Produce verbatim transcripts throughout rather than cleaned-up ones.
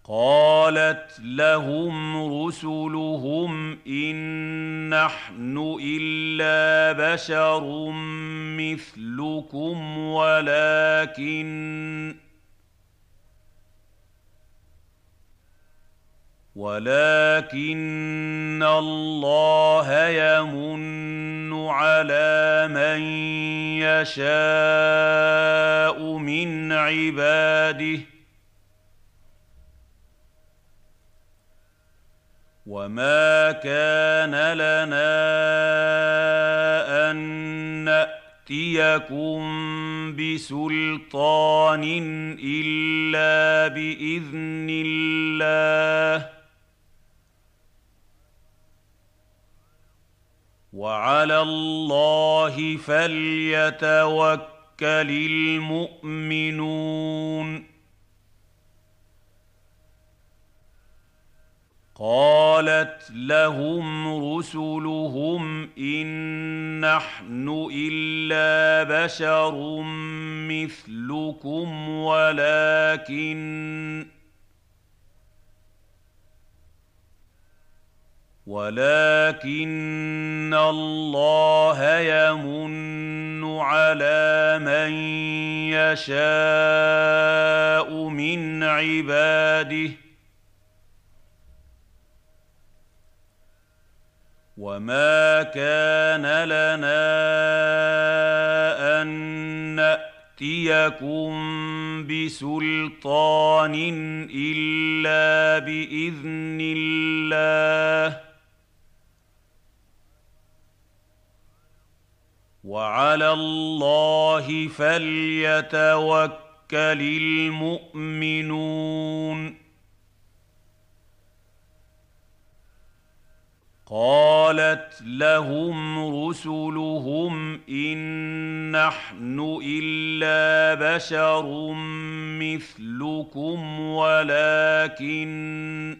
قالت لهم رسلهم إن نحن إلا بشر مثلكم ولكن ولكن الله يمن على من يشاء من عباده وما كان لنا أن نأتيكم بسلطان إلا بإذن الله وعلى الله فليتوكل المؤمنون قالت لهم رسلهم إن نحن إلا بشر مثلكم ولكن ولكن الله يمن على من يشاء من عباده وما كان لنا أن نأتيكم بسلطان إلا بإذن الله وعلى الله فليتوكل المؤمنون قالت لهم رسلهم إن نحن إلا بشر مثلكم ولكن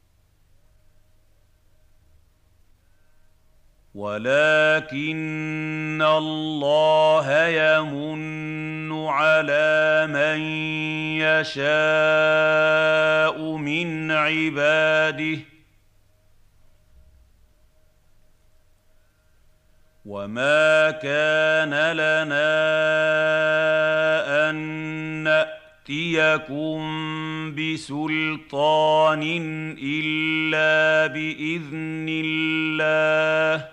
ولكن الله يمن على من يشاء من عباده وما كان لنا أن نأتيكم بسلطان إلا بإذن الله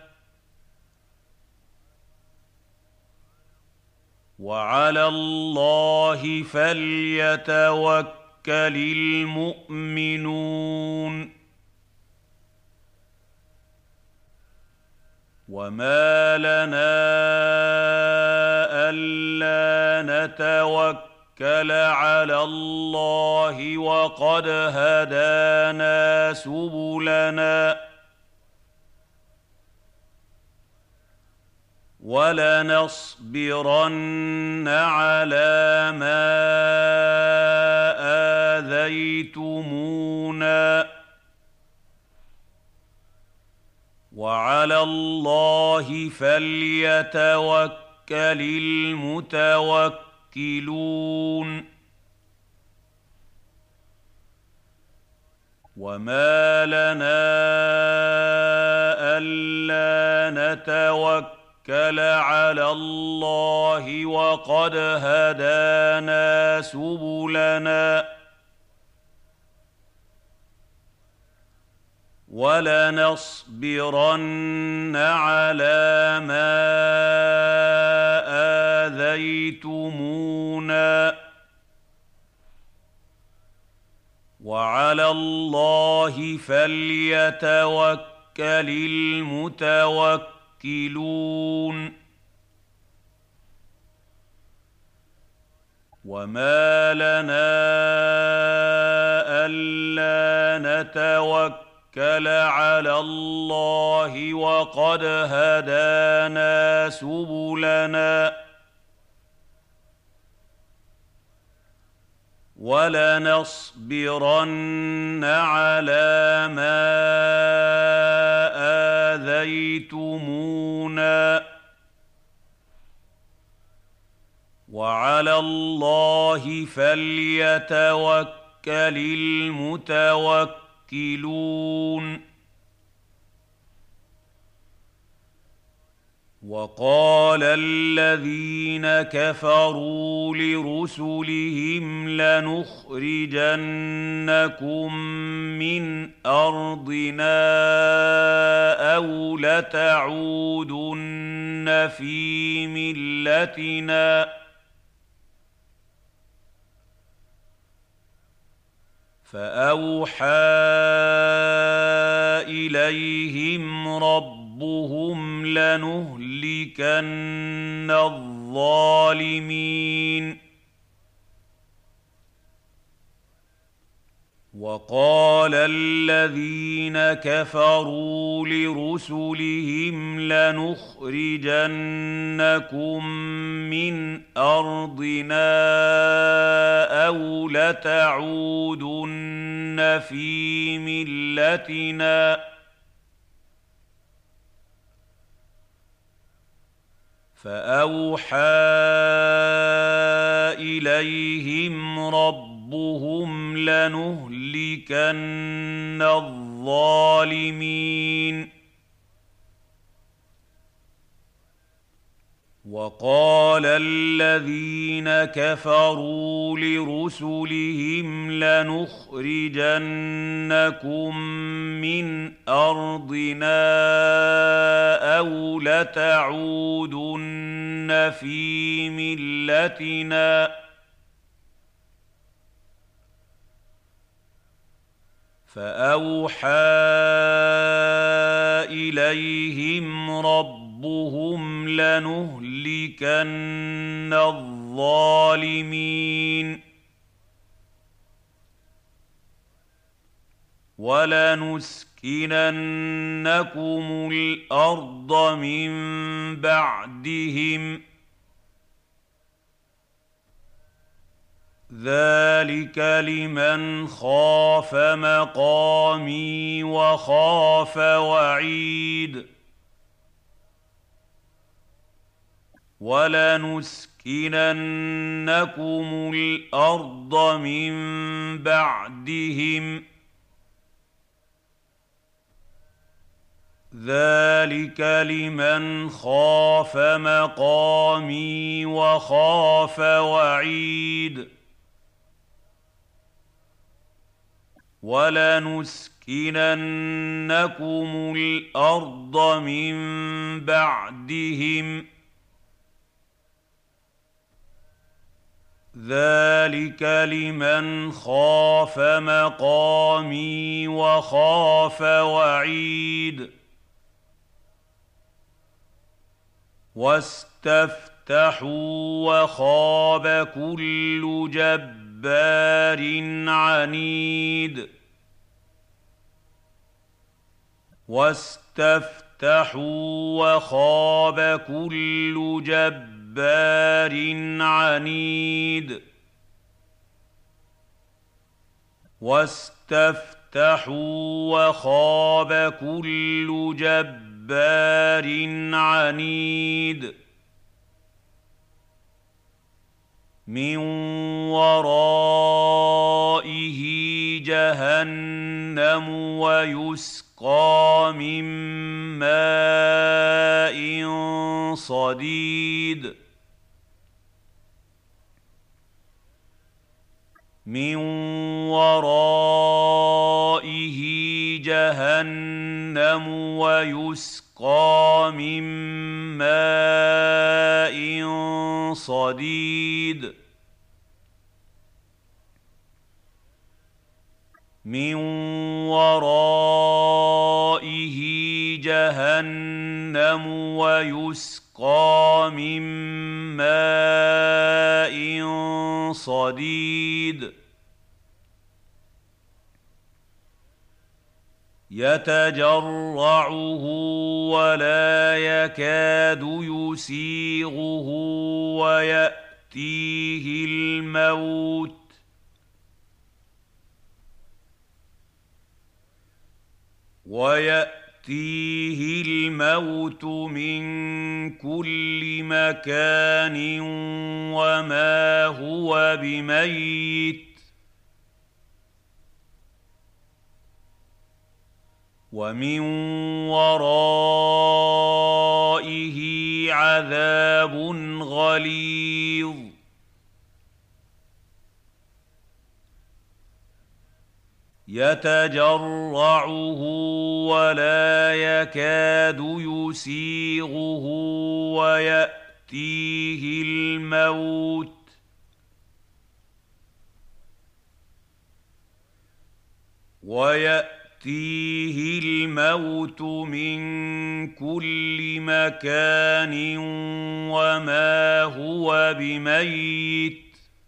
وعلى الله فليتوكل المؤمنون وما لنا ألا نتوكل على الله وقد هدانا سبلنا ولنصبرن على ما آذيتمونا وعلى الله فليتوكل المتوكلون وما لنا ألا نتوكل على الله وقد هدانا سبلنا ولنصبرن على ما آذيتمونا وعلى الله فليتوكل المتوكلون وما لنا ألا نتوكل على الله وقد هدانا سبلنا ولنصبرن على ما آذيتمونا وعلى الله فليتوكل المتوكلون وقال الذين كفروا لرسلهم لنخرجنكم من أرضنا أو لتعودن في ملتنا فأوحى إليهم ربهم لنهلكن الظالمين وقال الذين كفروا لرسلهم لنخرجنكم من أرضنا أو لتعودن في ملتنا فأوحى إليهم ربهم لنهلكن الظالمين وقال الذين كفروا لرسلهم لنخرجنكم من أرضنا أو لتعودن في ملتنا فأوحى إليهم ربهم لنهلكن الظالمين ولنسكننكم الأرض من بعدهم ذلك لمن خاف مقامي وخاف وعيد ولنسكننكم الأرض من بعدهم ذلك لمن خاف مقامي وخاف وعيد ولنسكننكم الأرض من بعدهم ذلك لمن خاف مقامي وخاف وعيد واستفتحوا وخاب كل جبار عنيد واستفتحوا وخاب كل جبار عنيد واستفتحوا وخاب كل جبار عنيد من ورائه جهنم ويسقى من ماء صديد من ورائه جهنم ويسقى من ماء صديد من ورائه جهنم ويسقى من ماء صديد يتجرعه ولا يكاد يسيغه ويأتيه الموت ويأتيه الموت من كل مكان وما هو بميت ومن ورائه عذاب غليظ يتجرعه ولا يكاد يسيغه ويأتيه الموت ويأتيه الموت من كل مكان وما هو بميت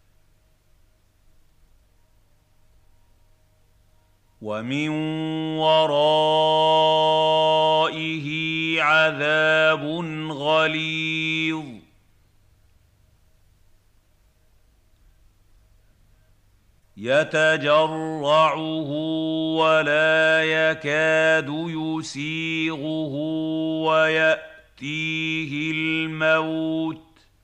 ومن ورائه عذاب غليظ يتجرعه ولا يكاد يسيغه ويأتيه الموت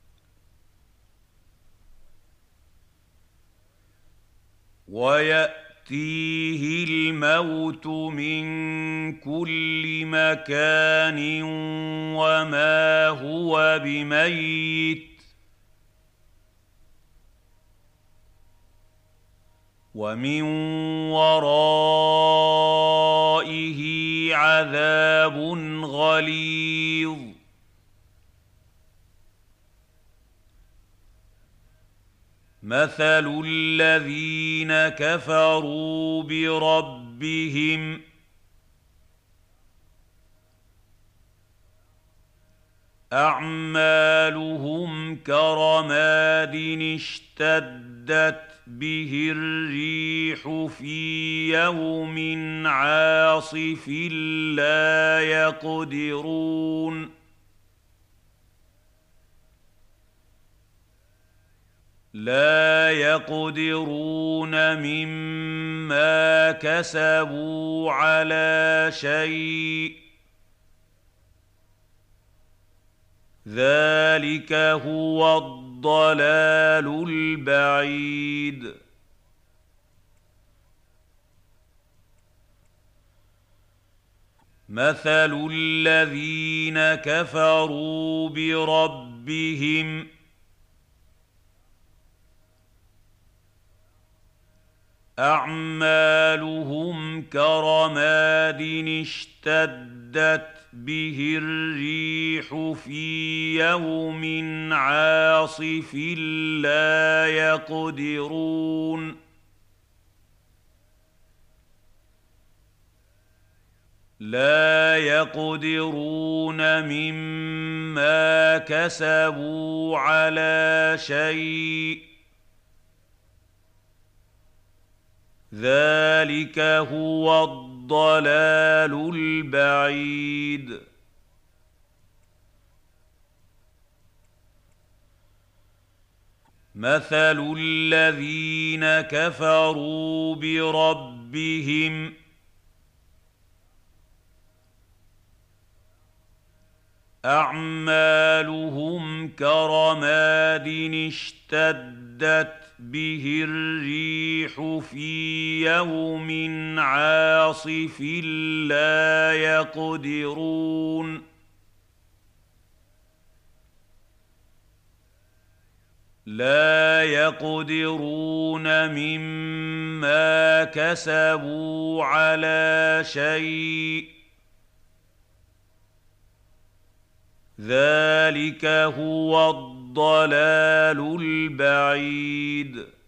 ويأتيه الموت من كل مكان وما هو بميت ومن ورائه عذاب غليظ مثل الذين كفروا بربهم أعمالهم كرماد اشتدت به الريح في يوم عاصف لا يقدرون لا يقدرون مما كسبوا على شيء ذلك هو الضلال البعيد مثل الذين كفروا بربهم أعمالهم كرماد اشتدت به الريح في يوم عاصف لا يقدرون لا يقدرون مما كسبوا على شيء ذلك هو الضلال البعيد مثل الذين كفروا بربهم أعمالهم كرماد اشتدت به الريح في يوم عاصف لا يقدرون لا يقدرون مما كسبوا على شيء ذلك هو الضلال البعيد